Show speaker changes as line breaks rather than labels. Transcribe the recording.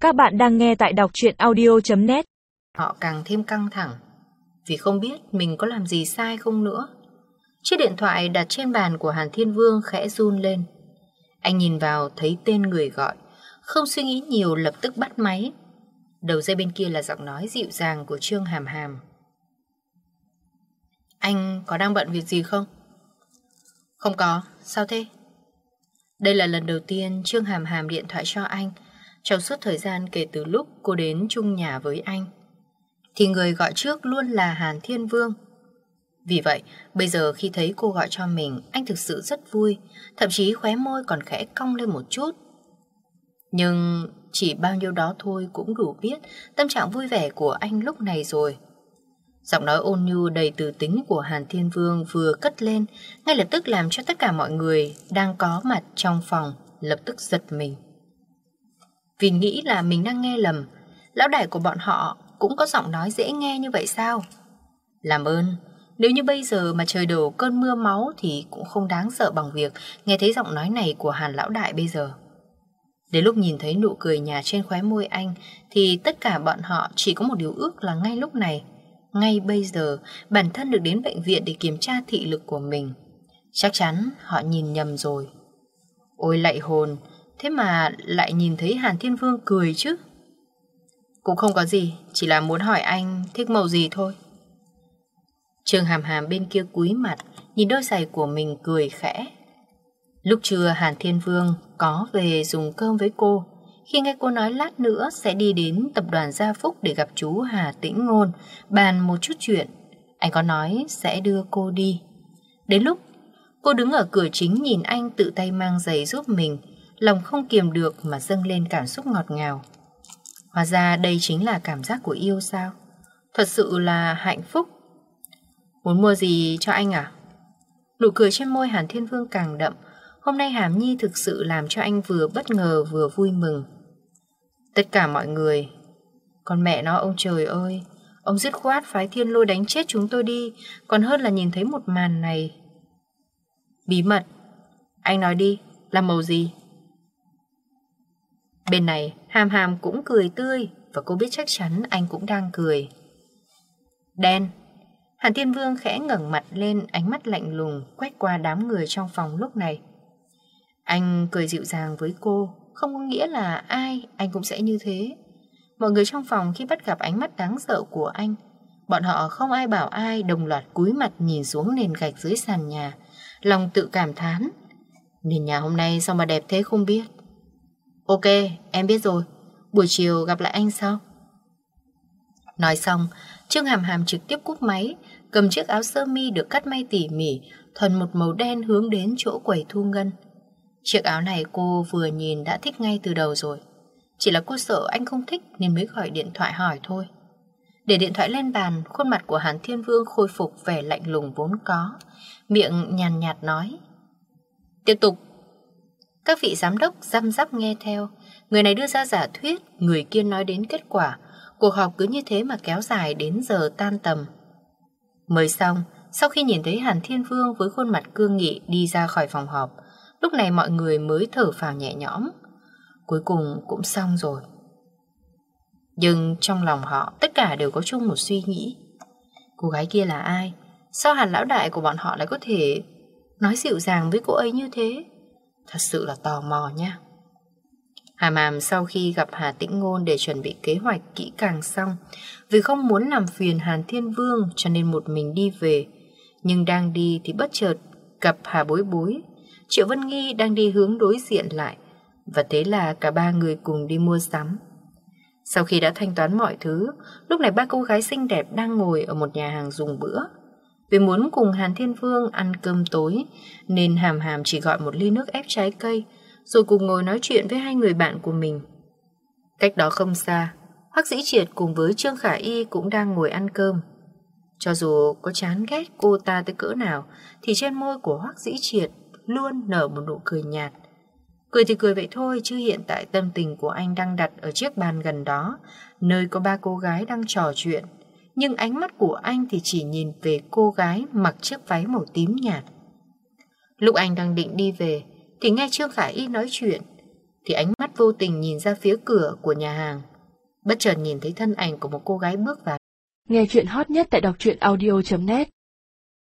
Các bạn đang nghe tại đọc truyện audio.net.
Họ càng thêm căng thẳng vì không biết mình có làm gì sai không nữa. Chiếc điện thoại đặt trên bàn của Hàn Thiên Vương khẽ run lên. Anh nhìn vào thấy tên người gọi, không suy nghĩ nhiều lập tức bắt máy. Đầu dây bên kia là giọng nói dịu dàng của Trương Hàm Hàm. Anh có đang bận việc gì không? Không có, sao thế? Đây là lần đầu tiên Trương Hàm Hàm điện thoại cho anh trong suốt thời gian kể từ lúc cô đến chung nhà với anh. Thì người gọi trước luôn là Hàn Thiên Vương. Vì vậy, bây giờ khi thấy cô gọi cho mình, anh thực sự rất vui, thậm chí khóe môi còn khẽ cong lên một chút. Nhưng chỉ bao nhiêu đó thôi cũng đủ biết tâm trạng vui vẻ của anh lúc này rồi. Giọng nói ôn nhu đầy từ tính của Hàn Thiên Vương vừa cất lên, ngay lập tức làm cho tất cả mọi người đang có mặt trong phòng lập tức giật mình. Vì nghĩ là mình đang nghe lầm, lão đại của bọn họ cũng có giọng nói dễ nghe như vậy sao? Làm ơn, nếu như bây giờ mà trời đổ cơn mưa máu thì cũng không đáng sợ bằng việc nghe thấy giọng nói này của Hàn lão đại bây giờ. Đến lúc nhìn thấy nụ cười nhạt trên khóe môi anh thì tất cả bọn họ chỉ có một điều ước là ngay lúc này, ngay bây giờ, bản thân được đến bệnh viện để kiểm tra thị lực của mình. Chắc chắn họ nhìn nhầm rồi. Ôi lạy hồn, thế mà lại nhìn thấy Hàn Thiên Vương cười chứ. Cũng không có gì, chỉ là muốn hỏi anh thích màu gì thôi. Trương Hàm Hàm bên kia cúi mặt, nhìn đôi giày của mình cười khẽ. Lúc trưa Hàn Thiên Vương có về dùng cơm với cô. Khi nghe cô nói lát nữa sẽ đi đến tập đoàn Gia Phúc để gặp chú Hà Tĩnh Ngôn, bàn một chút chuyện, anh có nói sẽ đưa cô đi. Đến lúc cô đứng ở cửa chính nhìn anh tự tay mang giày giúp mình, lòng không kiềm được mà dâng lên cảm xúc ngọt ngào. Hóa ra đây chính là cảm giác của yêu sao? Thật sự là hạnh phúc. Muốn mua gì cho anh à? Nụ cười trên môi Hàn Thiên Vương càng đậm. Hôm nay Hàm Nhi thực sự làm cho anh vừa bất ngờ vừa vui mừng. Tất cả mọi người, còn mẹ nó ông trời ơi, ông dứt khoát phái thiên lôi đánh chết chúng tôi đi, còn hơn là nhìn thấy một màn này. Bí mật, anh nói đi, là màu gì? Bên này Hàm Hàm cũng cười tươi, và cô biết chắc chắn anh cũng đang cười. Đen. Hàn Thiên Vương khẽ ngẩng mặt lên, ánh mắt lạnh lùng quét qua đám người trong phòng lúc này. Anh cười dịu dàng với cô, không có nghĩa là ai anh cũng sẽ như thế. Mọi người trong phòng khi bắt gặp ánh mắt đáng sợ của anh, bọn họ không ai bảo ai đồng loạt cúi mặt nhìn xuống nền gạch dưới sàn nhà, lòng tự cảm thán. Nền nhà hôm nay sao mà đẹp thế không biết. Ok, em biết rồi, buổi chiều gặp lại anh sau. Nói xong, Trương Hàm Hàm trực tiếp cúp máy, cầm chiếc áo sơ mi được cắt may tỉ mỉ, thuần một màu đen hướng đến chỗ quầy thu ngân. Chiếc áo này cô vừa nhìn đã thích ngay từ đầu rồi. Chỉ là cô sợ anh không thích nên mới gọi điện thoại hỏi thôi. Để điện thoại lên bàn, khuôn mặt của Hàn Thiên Vương khôi phục vẻ lạnh lùng vốn có, miệng nhàn nhạt nói. Tiếp tục. Các vị giám đốc răm rắp nghe theo. Người này đưa ra giả thuyết, người kia nói đến kết quả. Cuộc họp cứ như thế mà kéo dài đến giờ tan tầm. Mới xong, sau khi nhìn thấy Hàn Thiên Vương với khuôn mặt cương nghị đi ra khỏi phòng họp, lúc này mọi người mới thở phào nhẹ nhõm. Cuối cùng cũng xong rồi. Nhưng trong lòng họ tất cả đều có chung một suy nghĩ. Cô gái kia là ai? Sao Hàn lão đại của bọn họ lại có thể nói dịu dàng với cô ấy như thế? Thật sự là tò mò nha. Hàm Hàm sau khi gặp Hà Tĩnh Ngôn để chuẩn bị kế hoạch kỹ càng xong, vì không muốn làm phiền Hàn Thiên Vương cho nên một mình đi về. Nhưng đang đi thì bất chợt gặp Hà Bối Bối, Triệu Vân Nghi đang đi hướng đối diện lại, và thế là cả ba người cùng đi mua sắm. Sau khi đã thanh toán mọi thứ, lúc này ba cô gái xinh đẹp đang ngồi ở một nhà hàng dùng bữa. Vì muốn cùng Hàn Thiên Vương ăn cơm tối nên Hàm Hàm chỉ gọi một ly nước ép trái cây, rồi cùng ngồi nói chuyện với hai người bạn của mình. Cách đó không xa, Hoắc Dĩ Triệt cùng với Trương Khả Y cũng đang ngồi ăn cơm. Cho dù có chán ghét cô ta tới cỡ nào thì trên môi của Hoắc Dĩ Triệt luôn nở một nụ cười nhạt. Cười thì cười vậy thôi, chứ hiện tại tâm tình của anh đang đặt ở chiếc bàn gần đó, nơi có ba cô gái đang trò chuyện. Nhưng ánh mắt của anh thì chỉ nhìn về cô gái mặc chiếc váy màu tím nhạt. Lúc anh đang định đi về thì nghe Trương Khả Y nói chuyện. thì ánh mắt vô tình nhìn ra phía cửa của nhà hàng. Bất chợt nhìn thấy thân ảnh của một cô gái bước vào.
Nghe chuyện hot nhất tại đọc truyện audio.net